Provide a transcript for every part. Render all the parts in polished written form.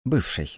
Бывший.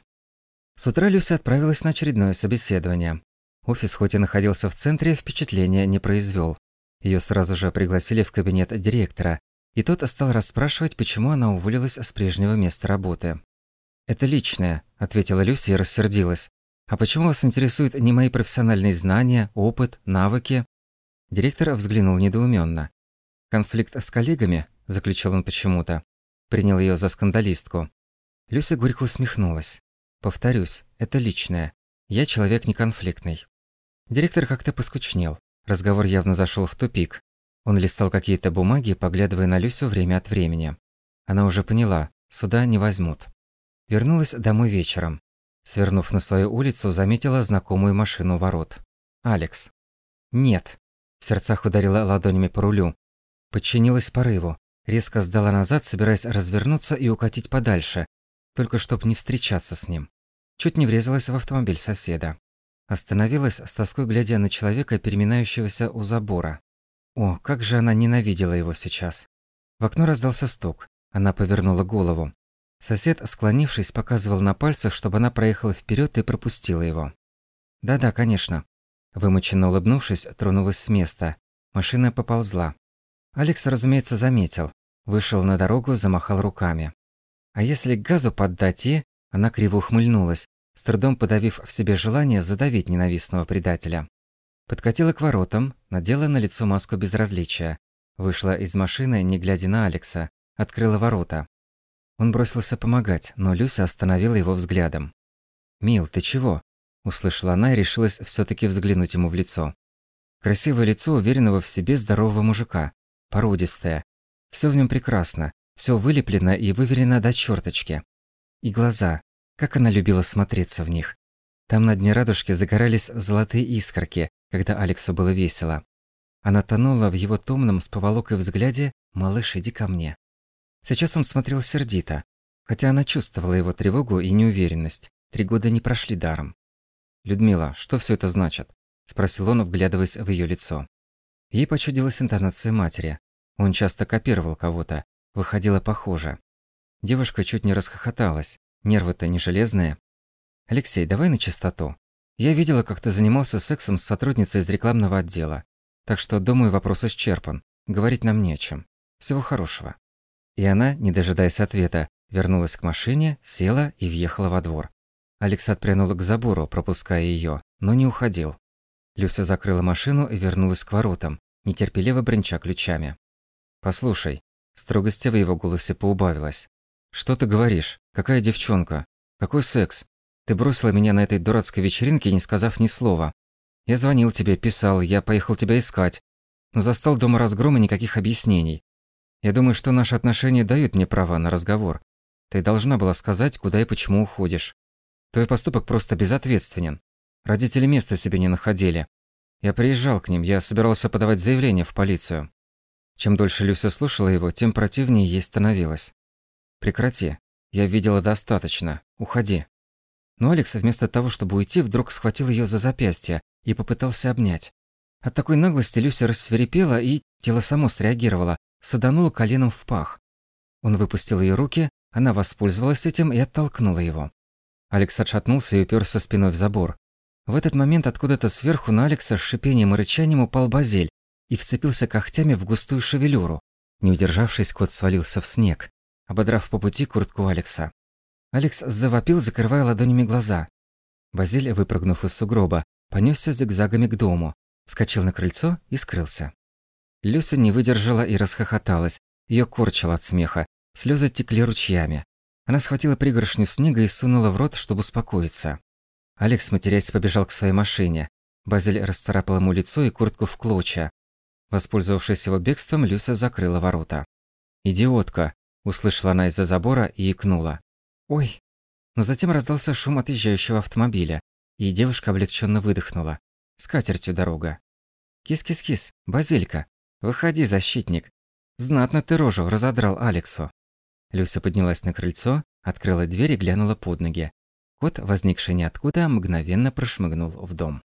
С утра Люся отправилась на очередное собеседование. Офис, хоть и находился в центре, впечатления не произвел. Ее сразу же пригласили в кабинет директора, и тот стал расспрашивать, почему она уволилась с прежнего места работы. «Это личное», – ответила Люся и рассердилась. «А почему вас интересуют не мои профессиональные знания, опыт, навыки?» Директор взглянул недоуменно. «Конфликт с коллегами?» – заключил он почему-то. Принял ее за скандалистку. Люся горько усмехнулась. «Повторюсь, это личное. Я человек неконфликтный». Директор как-то поскучнел. Разговор явно зашел в тупик. Он листал какие-то бумаги, поглядывая на Люсю время от времени. Она уже поняла, сюда не возьмут. Вернулась домой вечером. Свернув на свою улицу, заметила знакомую машину у ворот. «Алекс». «Нет». В сердцах ударила ладонями по рулю. Подчинилась порыву. Резко сдала назад, собираясь развернуться и укатить подальше, только чтоб не встречаться с ним. Чуть не врезалась в автомобиль соседа. Остановилась, с тоской глядя на человека, переминающегося у забора. О, как же она ненавидела его сейчас. В окно раздался стук. Она повернула голову. Сосед, склонившись, показывал на пальцах, чтобы она проехала вперед и пропустила его. «Да-да, конечно». Вымученно улыбнувшись, тронулась с места. Машина поползла. Алекс, разумеется, заметил. Вышел на дорогу, замахал руками. А если газу поддать и... Она криво ухмыльнулась, с трудом подавив в себе желание задавить ненавистного предателя. Подкатила к воротам, надела на лицо маску безразличия. Вышла из машины, не глядя на Алекса, открыла ворота. Он бросился помогать, но Люся остановила его взглядом. «Мил, ты чего?» – услышала она и решилась всё-таки взглянуть ему в лицо. Красивое лицо уверенного в себе здорового мужика, породистое. Всё в нём прекрасно, всё вылеплено и выверено до чёрточки. И глаза, как она любила смотреться в них. Там на дне радужки загорались золотые искорки, когда Алексу было весело. Она тонула в его томном с поволокой взгляде «Малыш, иди ко мне». Сейчас он смотрел сердито, хотя она чувствовала его тревогу и неуверенность. 3 года не прошли даром. «Людмила, что всё это значит?» – спросил он, вглядываясь в её лицо. Ей почудилась интонация матери. Он часто копировал кого-то, выходило похоже. Девушка чуть не расхохоталась. Нервы-то не железные. «Алексей, давай на чистоту. Я видела, как ты занимался сексом с сотрудницей из рекламного отдела. Так что, думаю, вопрос исчерпан. Говорить нам не о чем. Всего хорошего». И она, не дожидаясь ответа, вернулась к машине, села и въехала во двор. Алекс отпрянул к забору, пропуская её, но не уходил. Люся закрыла машину и вернулась к воротам, нетерпеливо бренча ключами. «Послушай», строгости в его голосе поубавилась. «Что ты говоришь? Какая девчонка? Какой секс? Ты бросила меня на этой дурацкой вечеринке, не сказав ни слова. Я звонил тебе, писал, я поехал тебя искать. Но застал дома разгром и никаких объяснений. Я думаю, что наши отношения дают мне право на разговор. Ты должна была сказать, куда и почему уходишь. Твой поступок просто безответственен. Родители места себе не находили. Я приезжал к ним, я собирался подавать заявление в полицию». Чем дольше Люся слушала его, тем противнее ей становилось. «Прекрати. Я видела достаточно. Уходи». Но Алекс вместо того, чтобы уйти, вдруг схватил её за запястье и попытался обнять. От такой наглости Люся рассвирепела, и тело само среагировало, садануло коленом в пах. Он выпустил её руки, она воспользовалась этим и оттолкнула его. Алекс отшатнулся и упёрся спиной в забор. В этот момент откуда-то сверху на Алекса с шипением и рычанием упал Базель и вцепился когтями в густую шевелюру. Не удержавшись, кот свалился в снег, ободрав по пути куртку Алекса. Алекс завопил, закрывая ладонями глаза. Базиль, выпрыгнув из сугроба, понёсся зигзагами к дому, вскочил на крыльцо и скрылся. Люся не выдержала и расхохоталась, её корчило от смеха, слёзы текли ручьями. Она схватила пригоршню снега и сунула в рот, чтобы успокоиться. Алекс, матерясь, побежал к своей машине. Базиль расцарапал ему лицо и куртку в клочья. Воспользовавшись его бегством, Люся закрыла ворота. «Идиотка!» – услышала она из-за забора и икнула. «Ой!» Но затем раздался шум отъезжающего автомобиля, и девушка облегченно выдохнула. С катертью дорога. «Кис-кис-кис, Базилька! Выходи, защитник! Знатно ты рожу разодрал Алексу!» Люся поднялась на крыльцо, открыла дверь и глянула под ноги. Кот, возникший ниоткуда, мгновенно прошмыгнул в дом.